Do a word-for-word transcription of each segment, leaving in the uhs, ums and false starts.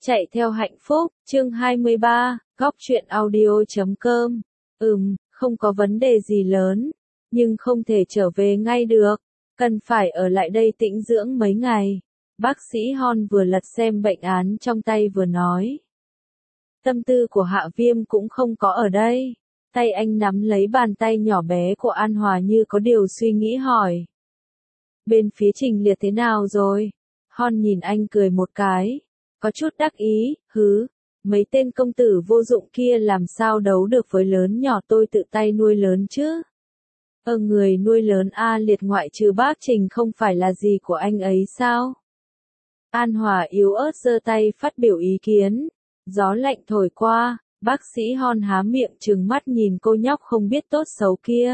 Chạy theo hạnh phúc, chương hai mươi ba, góc truyện audio chấm com. Ừm, không có vấn đề gì lớn, nhưng không thể trở về ngay được, cần phải ở lại đây tĩnh dưỡng mấy ngày. Bác sĩ Hon vừa lật xem bệnh án trong tay vừa nói. Tâm tư của Hạ Viêm cũng không có ở đây. Tay anh nắm lấy bàn tay nhỏ bé của An Hòa như có điều suy nghĩ hỏi. Bên phía Trình Liệt thế nào rồi? Hon nhìn anh cười một cái. Có chút đắc ý, hứ, mấy tên công tử vô dụng kia làm sao đấu được với lớn nhỏ tôi tự tay nuôi lớn chứ? Ờ người nuôi lớn A Liệt ngoại trừ bác Trình không phải là gì của anh ấy sao? An Hòa yếu ớt giơ tay phát biểu ý kiến. Gió lạnh thổi qua, bác sĩ Hon há miệng trừng mắt nhìn cô nhóc không biết tốt xấu kia.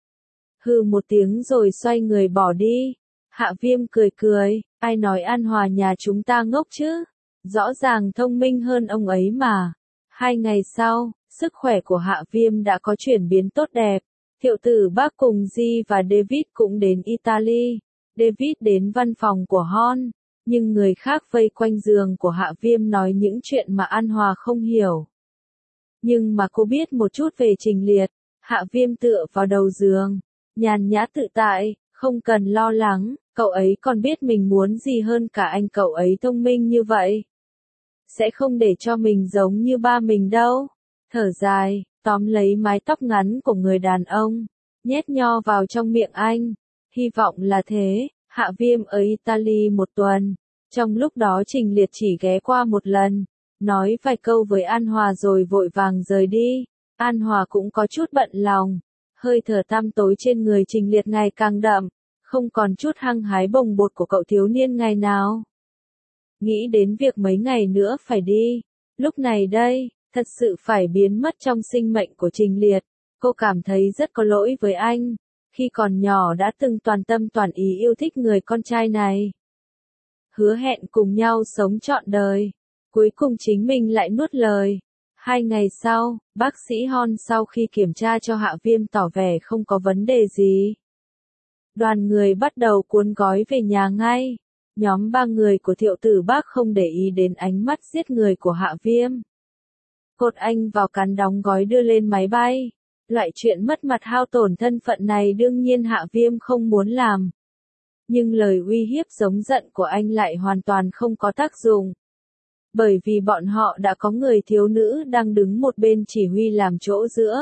Hừ một tiếng rồi xoay người bỏ đi. Hạ Viêm cười cười, ai nói An Hòa nhà chúng ta ngốc chứ? Rõ ràng thông minh hơn ông ấy mà. Hai ngày sau, sức khỏe của Hạ Viêm đã có chuyển biến tốt đẹp. Thiệu tử bác cùng Di và David cũng đến Italy. David đến văn phòng của Hon, nhưng người khác vây quanh giường của Hạ Viêm nói những chuyện mà An Hòa không hiểu. Nhưng mà cô biết một chút về Trình Liệt. Hạ Viêm tựa vào đầu giường, nhàn nhã tự tại, không cần lo lắng, cậu ấy còn biết mình muốn gì hơn cả anh, cậu ấy thông minh như vậy. Sẽ không để cho mình giống như ba mình đâu. Thở dài, tóm lấy mái tóc ngắn của người đàn ông, nhét nho vào trong miệng anh. Hy vọng là thế. Hạ Viêm ở Italy một tuần. Trong lúc đó Trình Liệt chỉ ghé qua một lần, nói vài câu với An Hòa rồi vội vàng rời đi. An Hòa cũng có chút bận lòng. Hơi thở tăm tối trên người Trình Liệt ngày càng đậm, không còn chút hăng hái bồng bột của cậu thiếu niên ngày nào. Nghĩ đến việc mấy ngày nữa phải đi, lúc này đây, thật sự phải biến mất trong sinh mệnh của Trình Liệt. Cô cảm thấy rất có lỗi với anh, khi còn nhỏ đã từng toàn tâm toàn ý yêu thích người con trai này. Hứa hẹn cùng nhau sống trọn đời, cuối cùng chính mình lại nuốt lời. Hai ngày sau, bác sĩ Hon sau khi kiểm tra cho Hạ Viêm tỏ vẻ không có vấn đề gì. Đoàn người bắt đầu cuốn gói về nhà ngay. Nhóm ba người của Thiệu tử bác không để ý đến ánh mắt giết người của Hạ Viêm. Cột anh vào cán đóng gói đưa lên máy bay. Loại chuyện mất mặt hao tổn thân phận này đương nhiên Hạ Viêm không muốn làm. Nhưng lời uy hiếp giống giận của anh lại hoàn toàn không có tác dụng. Bởi vì bọn họ đã có người thiếu nữ đang đứng một bên chỉ huy làm chỗ giữa.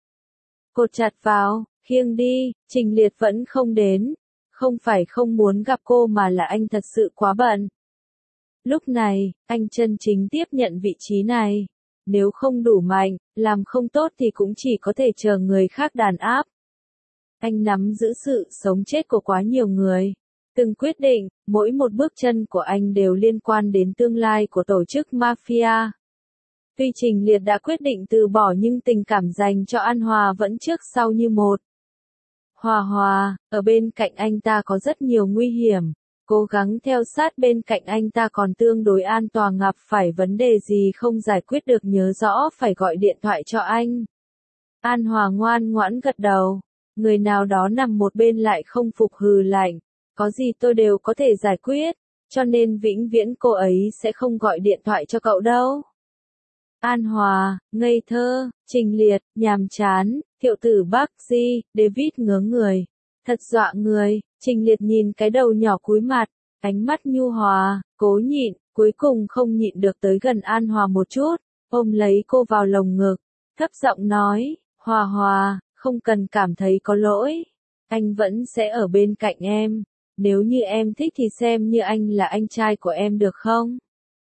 Cột chặt vào, khiêng đi, Trình Liệt vẫn không đến. Không phải không muốn gặp cô mà là anh thật sự quá bận. Lúc này, anh chân chính tiếp nhận vị trí này. Nếu không đủ mạnh, làm không tốt thì cũng chỉ có thể chờ người khác đàn áp. Anh nắm giữ sự sống chết của quá nhiều người. Từng quyết định, mỗi một bước chân của anh đều liên quan đến tương lai của tổ chức mafia. Tuy Trình Liệt đã quyết định từ bỏ nhưng tình cảm dành cho An Hòa vẫn trước sau như một. Hòa Hòa, ở bên cạnh anh ta có rất nhiều nguy hiểm. Cố gắng theo sát bên cạnh anh ta còn tương đối an toàn, gặp phải vấn đề gì không giải quyết được nhớ rõ phải gọi điện thoại cho anh. An Hòa ngoan ngoãn gật đầu. Người nào đó nằm một bên lại không phục hừ lạnh. Có gì tôi đều có thể giải quyết, cho nên vĩnh viễn cô ấy sẽ không gọi điện thoại cho cậu đâu. An Hòa, ngây thơ, Trình Liệt, nhàm chán, Thiệu tử bác Di, David ngớ người. Thật dọa người. Trình Liệt nhìn cái đầu nhỏ cúi mặt, ánh mắt nhu hòa, cố nhịn, cuối cùng không nhịn được tới gần An Hòa một chút, ôm lấy cô vào lồng ngực, thấp giọng nói, Hòa Hòa, không cần cảm thấy có lỗi, anh vẫn sẽ ở bên cạnh em, nếu như em thích thì xem như anh là anh trai của em được không?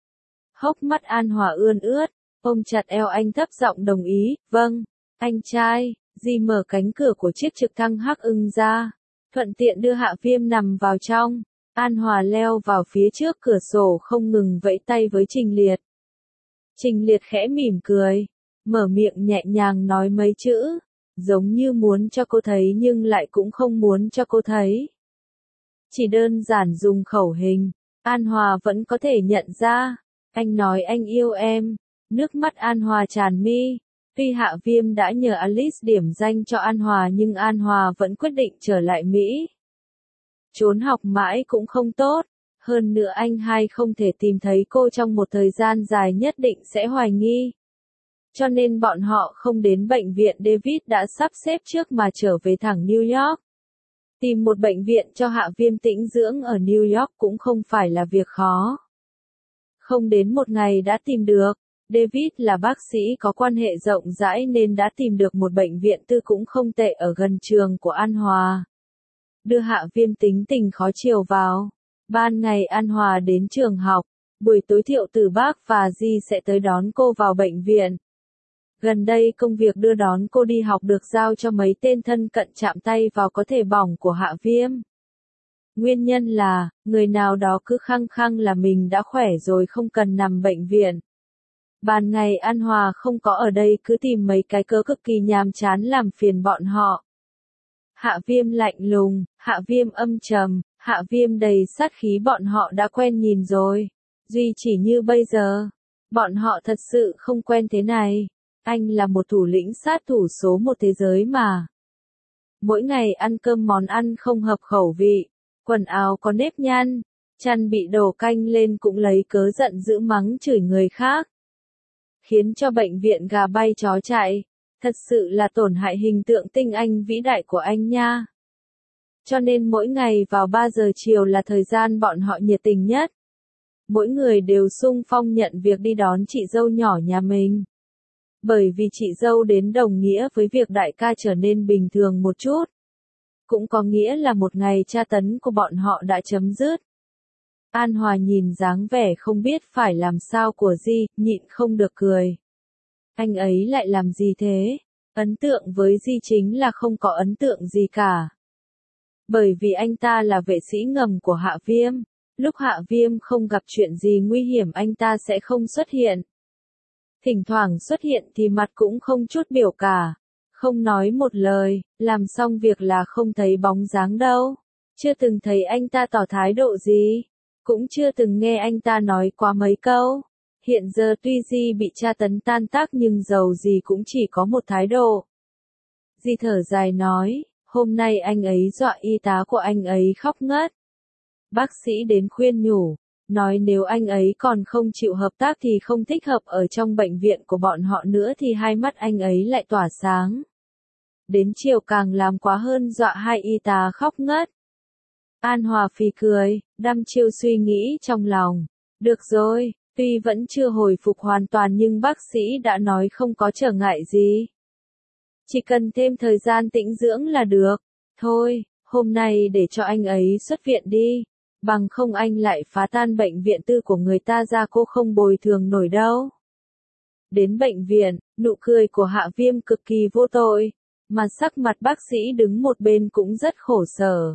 Hốc mắt An Hòa ươn ướt, ôm chặt eo anh thấp giọng đồng ý, vâng, anh trai. Di mở cánh cửa của chiếc trực thăng Hắc Ưng ra, thuận tiện đưa Hạ Viêm nằm vào trong. An Hòa leo vào phía trước cửa sổ không ngừng vẫy tay với Trình Liệt. Trình Liệt khẽ mỉm cười, mở miệng nhẹ nhàng nói mấy chữ, giống như muốn cho cô thấy nhưng lại cũng không muốn cho cô thấy. Chỉ đơn giản dùng khẩu hình, An Hòa vẫn có thể nhận ra. Anh nói anh yêu em. Nước mắt An Hòa tràn mi. Tuy Hạ Viêm đã nhờ Alice điểm danh cho An Hòa nhưng An Hòa vẫn quyết định trở lại Mỹ. Trốn học mãi cũng không tốt, Hơn nữa anh hai không thể tìm thấy cô trong một thời gian dài nhất định sẽ hoài nghi. Cho nên bọn họ không đến bệnh viện David đã sắp xếp trước mà trở về thẳng New York. Tìm một bệnh viện cho Hạ Viêm tĩnh dưỡng ở New York cũng không phải là việc khó. Không đến một ngày đã tìm được. David là bác sĩ có quan hệ rộng rãi nên đã tìm được một bệnh viện tư cũng không tệ ở gần trường của An Hòa. Đưa Hạ Viêm tính tình khó chiều vào. Ban ngày An Hòa đến trường học, buổi tối Thiệu Tử Bác và Di sẽ tới đón cô vào bệnh viện. Gần đây công việc đưa đón cô đi học được giao cho mấy tên thân cận chạm tay vào có thể bỏng của Hạ Viêm. Nguyên nhân là, người nào đó cứ khăng khăng là mình đã khỏe rồi không cần nằm bệnh viện. Ban ngày An Hòa không có ở đây cứ tìm mấy cái cớ cực kỳ nhàm chán làm phiền bọn họ. Hạ Viêm lạnh lùng, Hạ Viêm âm trầm, Hạ Viêm đầy sát khí bọn họ đã quen nhìn rồi. Duy chỉ như bây giờ, bọn họ thật sự không quen thế này. Anh là một thủ lĩnh sát thủ số một thế giới mà. Mỗi ngày ăn cơm món ăn không hợp khẩu vị, quần áo có nếp nhăn, chăn bị đổ canh lên cũng lấy cớ giận dữ mắng chửi người khác. Khiến cho bệnh viện gà bay chó chạy, thật sự là tổn hại hình tượng tinh anh vĩ đại của anh nha. Cho nên mỗi ngày vào ba giờ chiều là thời gian bọn họ nhiệt tình nhất. Mỗi người đều xung phong nhận việc đi đón chị dâu nhỏ nhà mình. Bởi vì chị dâu đến đồng nghĩa với việc đại ca trở nên bình thường một chút. Cũng có nghĩa là một ngày tra tấn của bọn họ đã chấm dứt. An Hòa nhìn dáng vẻ không biết phải làm sao của Di, nhịn không được cười. Anh ấy lại làm gì thế? Ấn tượng với Di chính là không có ấn tượng gì cả. Bởi vì anh ta là vệ sĩ ngầm của Hạ Viêm. Lúc Hạ Viêm không gặp chuyện gì nguy hiểm anh ta sẽ không xuất hiện. Thỉnh thoảng xuất hiện thì mặt cũng không chút biểu cả. Không nói một lời, làm xong việc là không thấy bóng dáng đâu. Chưa từng thấy anh ta tỏ thái độ gì. Cũng chưa từng nghe anh ta nói quá mấy câu. Hiện giờ tuy Di bị tra tấn tan tác nhưng dầu gì cũng chỉ có một thái độ. Di thở dài nói, hôm nay anh ấy dọa y tá của anh ấy khóc ngất. Bác sĩ đến khuyên nhủ, nói nếu anh ấy còn không chịu hợp tác thì không thích hợp ở trong bệnh viện của bọn họ nữa thì hai mắt anh ấy lại tỏa sáng. Đến chiều càng làm quá hơn dọa hai y tá khóc ngất. An Hòa phì cười, đăm chiêu suy nghĩ trong lòng. Được rồi, tuy vẫn chưa hồi phục hoàn toàn nhưng bác sĩ đã nói không có trở ngại gì. Chỉ cần thêm thời gian tĩnh dưỡng là được. Thôi, hôm nay để cho anh ấy xuất viện đi. Bằng không anh lại phá tan bệnh viện tư của người ta ra cô không bồi thường nổi đâu. Đến bệnh viện, nụ cười của Hạ Viêm cực kỳ vô tội. Mà sắc mặt bác sĩ đứng một bên cũng rất khổ sở.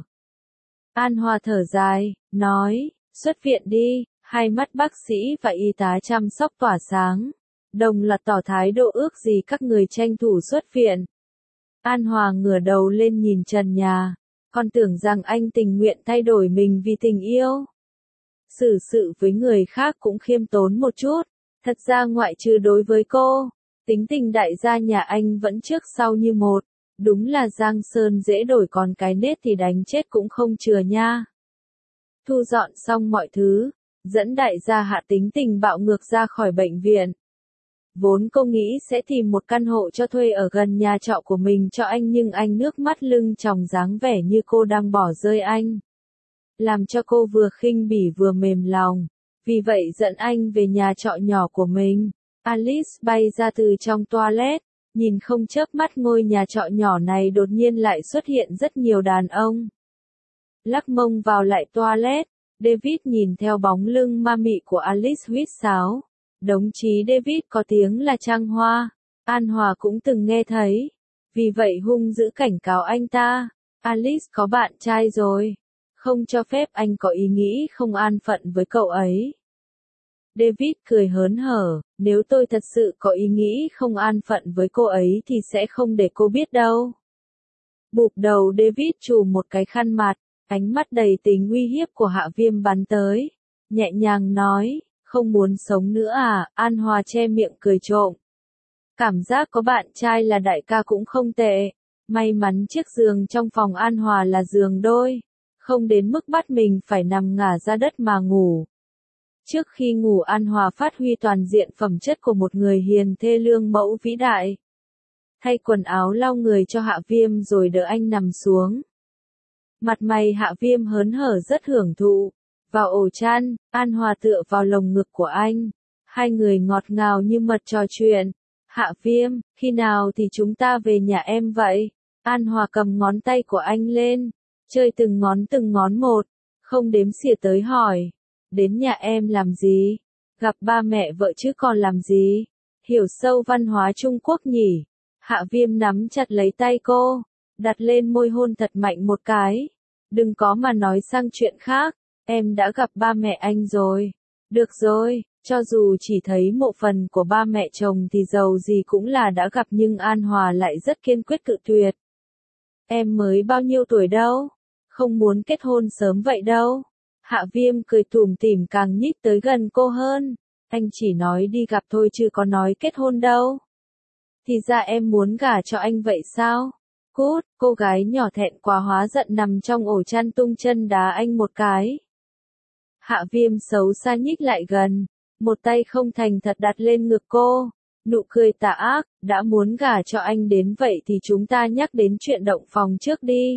An Hòa thở dài, nói, xuất viện đi, hai mắt bác sĩ và y tá chăm sóc tỏa sáng. Đồng loạt tỏ thái độ ước gì các người tranh thủ xuất viện. An Hòa ngửa đầu lên nhìn trần nhà, còn tưởng rằng anh tình nguyện thay đổi mình vì tình yêu. Xử sự với người khác cũng khiêm tốn một chút, thật ra ngoại trừ đối với cô, tính tình đại gia nhà anh vẫn trước sau như một. Đúng là Giang Sơn dễ đổi còn cái nết thì đánh chết cũng không chừa nha. Thu dọn xong mọi thứ, dẫn đại gia Hạ tính tình bạo ngược ra khỏi bệnh viện. Vốn cô nghĩ sẽ tìm một căn hộ cho thuê ở gần nhà trọ của mình cho anh nhưng anh nước mắt lưng tròng dáng vẻ như cô đang bỏ rơi anh. Làm cho cô vừa khinh bỉ vừa mềm lòng. Vì vậy dẫn anh về nhà trọ nhỏ của mình. Alice bay ra từ trong toilet. Nhìn không chớp mắt ngôi nhà trọ nhỏ này đột nhiên lại xuất hiện rất nhiều đàn ông. Lắc mông vào lại toilet, David nhìn theo bóng lưng ma mị của Alice huýt sáo. Đồng chí David có tiếng là trăng hoa, An Hòa cũng từng nghe thấy. Vì vậy hung dữ cảnh cáo anh ta, Alice có bạn trai rồi, không cho phép anh có ý nghĩ không an phận với cậu ấy. David cười hớn hở, nếu tôi thật sự có ý nghĩ không an phận với cô ấy thì sẽ không để cô biết đâu. Bụp đầu David chùm một cái khăn mặt, ánh mắt đầy tính uy hiếp của Hạ Viêm bắn tới. Nhẹ nhàng nói, không muốn sống nữa à, An Hòa che miệng cười trộm. Cảm giác có bạn trai là đại ca cũng không tệ. May mắn chiếc giường trong phòng An Hòa là giường đôi. không đến mức bắt mình phải nằm ngả ra đất mà ngủ. Trước khi ngủ An Hòa phát huy toàn diện phẩm chất của một người hiền thê lương mẫu vĩ đại. Thay quần áo lau người cho Hạ Viêm rồi đỡ anh nằm xuống. Mặt mày Hạ Viêm hớn hở rất hưởng thụ. Vào ổ chăn, An Hòa tựa vào lồng ngực của anh. Hai người ngọt ngào như mật trò chuyện. Hạ Viêm, khi nào thì chúng ta về nhà em vậy? An Hòa cầm ngón tay của anh lên, chơi từng ngón từng ngón một, không đếm xỉa tới hỏi. Đến nhà em làm gì? Gặp ba mẹ vợ chứ còn làm gì? Hiểu sâu văn hóa Trung Quốc nhỉ? Hạ Viêm nắm chặt lấy tay cô, đặt lên môi hôn thật mạnh một cái. Đừng có mà nói sang chuyện khác, em đã gặp ba mẹ anh rồi. Được rồi, cho dù chỉ thấy một phần của ba mẹ chồng thì dầu gì cũng là đã gặp, nhưng An Hòa lại rất kiên quyết cự tuyệt. Em mới bao nhiêu tuổi đâu, không muốn kết hôn sớm vậy đâu. Hạ Viêm cười tủm tỉm càng nhích tới gần cô hơn. Anh chỉ nói đi gặp thôi chứ có nói kết hôn đâu. Thì ra em muốn gả cho anh vậy sao? Cút, cô gái nhỏ thẹn quá hóa giận nằm trong ổ chăn tung chân đá anh một cái. Hạ Viêm xấu xa nhích lại gần, một tay không thành thật đặt lên ngực cô, nụ cười tà ác, đã muốn gả cho anh đến vậy thì chúng ta nhắc đến chuyện động phòng trước đi.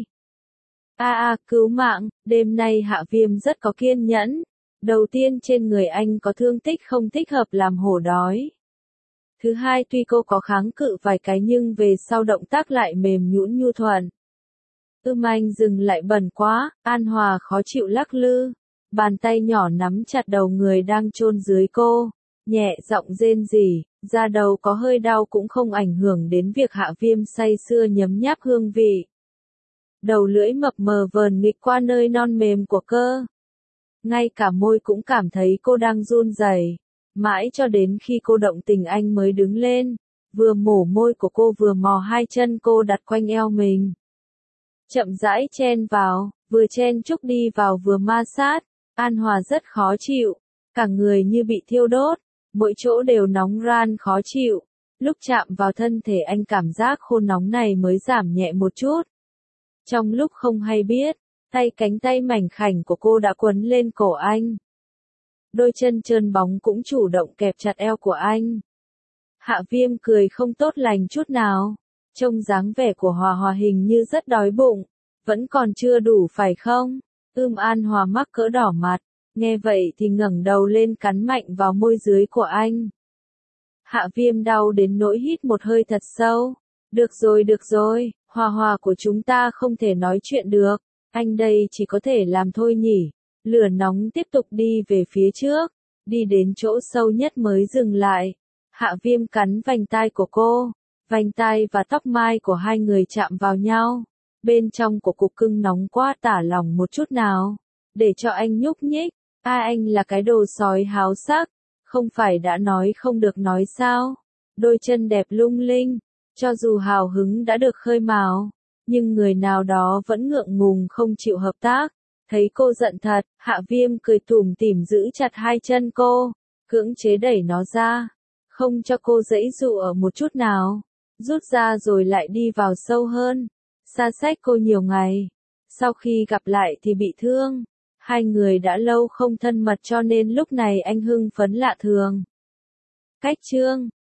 A a, cứu mạng, đêm nay Hạ Viêm rất có kiên nhẫn. Đầu tiên trên người anh có thương tích không thích hợp làm hổ đói. Thứ hai tuy cô có kháng cự vài cái nhưng về sau động tác lại mềm nhũn nhu thuận. Ưm anh dừng lại bẩn quá, An Hòa khó chịu lắc lư. Bàn tay nhỏ nắm chặt đầu người đang chôn dưới cô, nhẹ giọng rên rỉ, da đầu có hơi đau cũng không ảnh hưởng đến việc Hạ Viêm say sưa nhấm nháp hương vị. Đầu lưỡi mập mờ vờn nghịch qua nơi non mềm của cơ. Ngay cả môi cũng cảm thấy cô đang run rẩy. Mãi cho đến khi cô động tình anh mới đứng lên, vừa mổ môi của cô vừa mò hai chân cô đặt quanh eo mình. Chậm rãi chen vào, vừa chen chúc đi vào vừa ma sát. An Hòa rất khó chịu, cả người như bị thiêu đốt, mỗi chỗ đều nóng ran khó chịu. Lúc chạm vào thân thể anh cảm giác khô nóng này mới giảm nhẹ một chút. Trong lúc không hay biết, tay cánh tay mảnh khảnh của cô đã quấn lên cổ anh. Đôi chân trơn bóng cũng chủ động kẹp chặt eo của anh. Hạ Viêm cười không tốt lành chút nào, trông dáng vẻ của Hòa Hòa hình như rất đói bụng, vẫn còn chưa đủ phải không? Ưm An Hòa mắc cỡ đỏ mặt, nghe vậy thì ngẩng đầu lên cắn mạnh vào môi dưới của anh. Hạ Viêm đau đến nỗi hít một hơi thật sâu. Được rồi được rồi, Hòa Hòa của chúng ta không thể nói chuyện được, anh đây chỉ có thể làm thôi nhỉ. Lửa nóng tiếp tục đi về phía trước, đi đến chỗ sâu nhất mới dừng lại. Hạ Viêm cắn vành tai của cô, vành tai và tóc mai của hai người chạm vào nhau. Bên trong của cục cưng nóng quá tả lòng một chút nào, để cho anh nhúc nhích. A anh là cái đồ sói háo sắc, không phải đã nói không được nói sao? Đôi chân đẹp lung linh, cho dù hào hứng đã được khơi mào, nhưng người nào đó vẫn ngượng ngùng không chịu hợp tác. Thấy cô giận thật, Hạ Viêm cười tủm tỉm giữ chặt hai chân cô, cưỡng chế đẩy nó ra, không cho cô giãy dụ ở một chút nào, rút ra rồi lại đi vào sâu hơn, xa xách cô nhiều ngày. Sau khi gặp lại thì bị thương, hai người đã lâu không thân mật cho nên lúc này anh hưng phấn lạ thường. Cách chương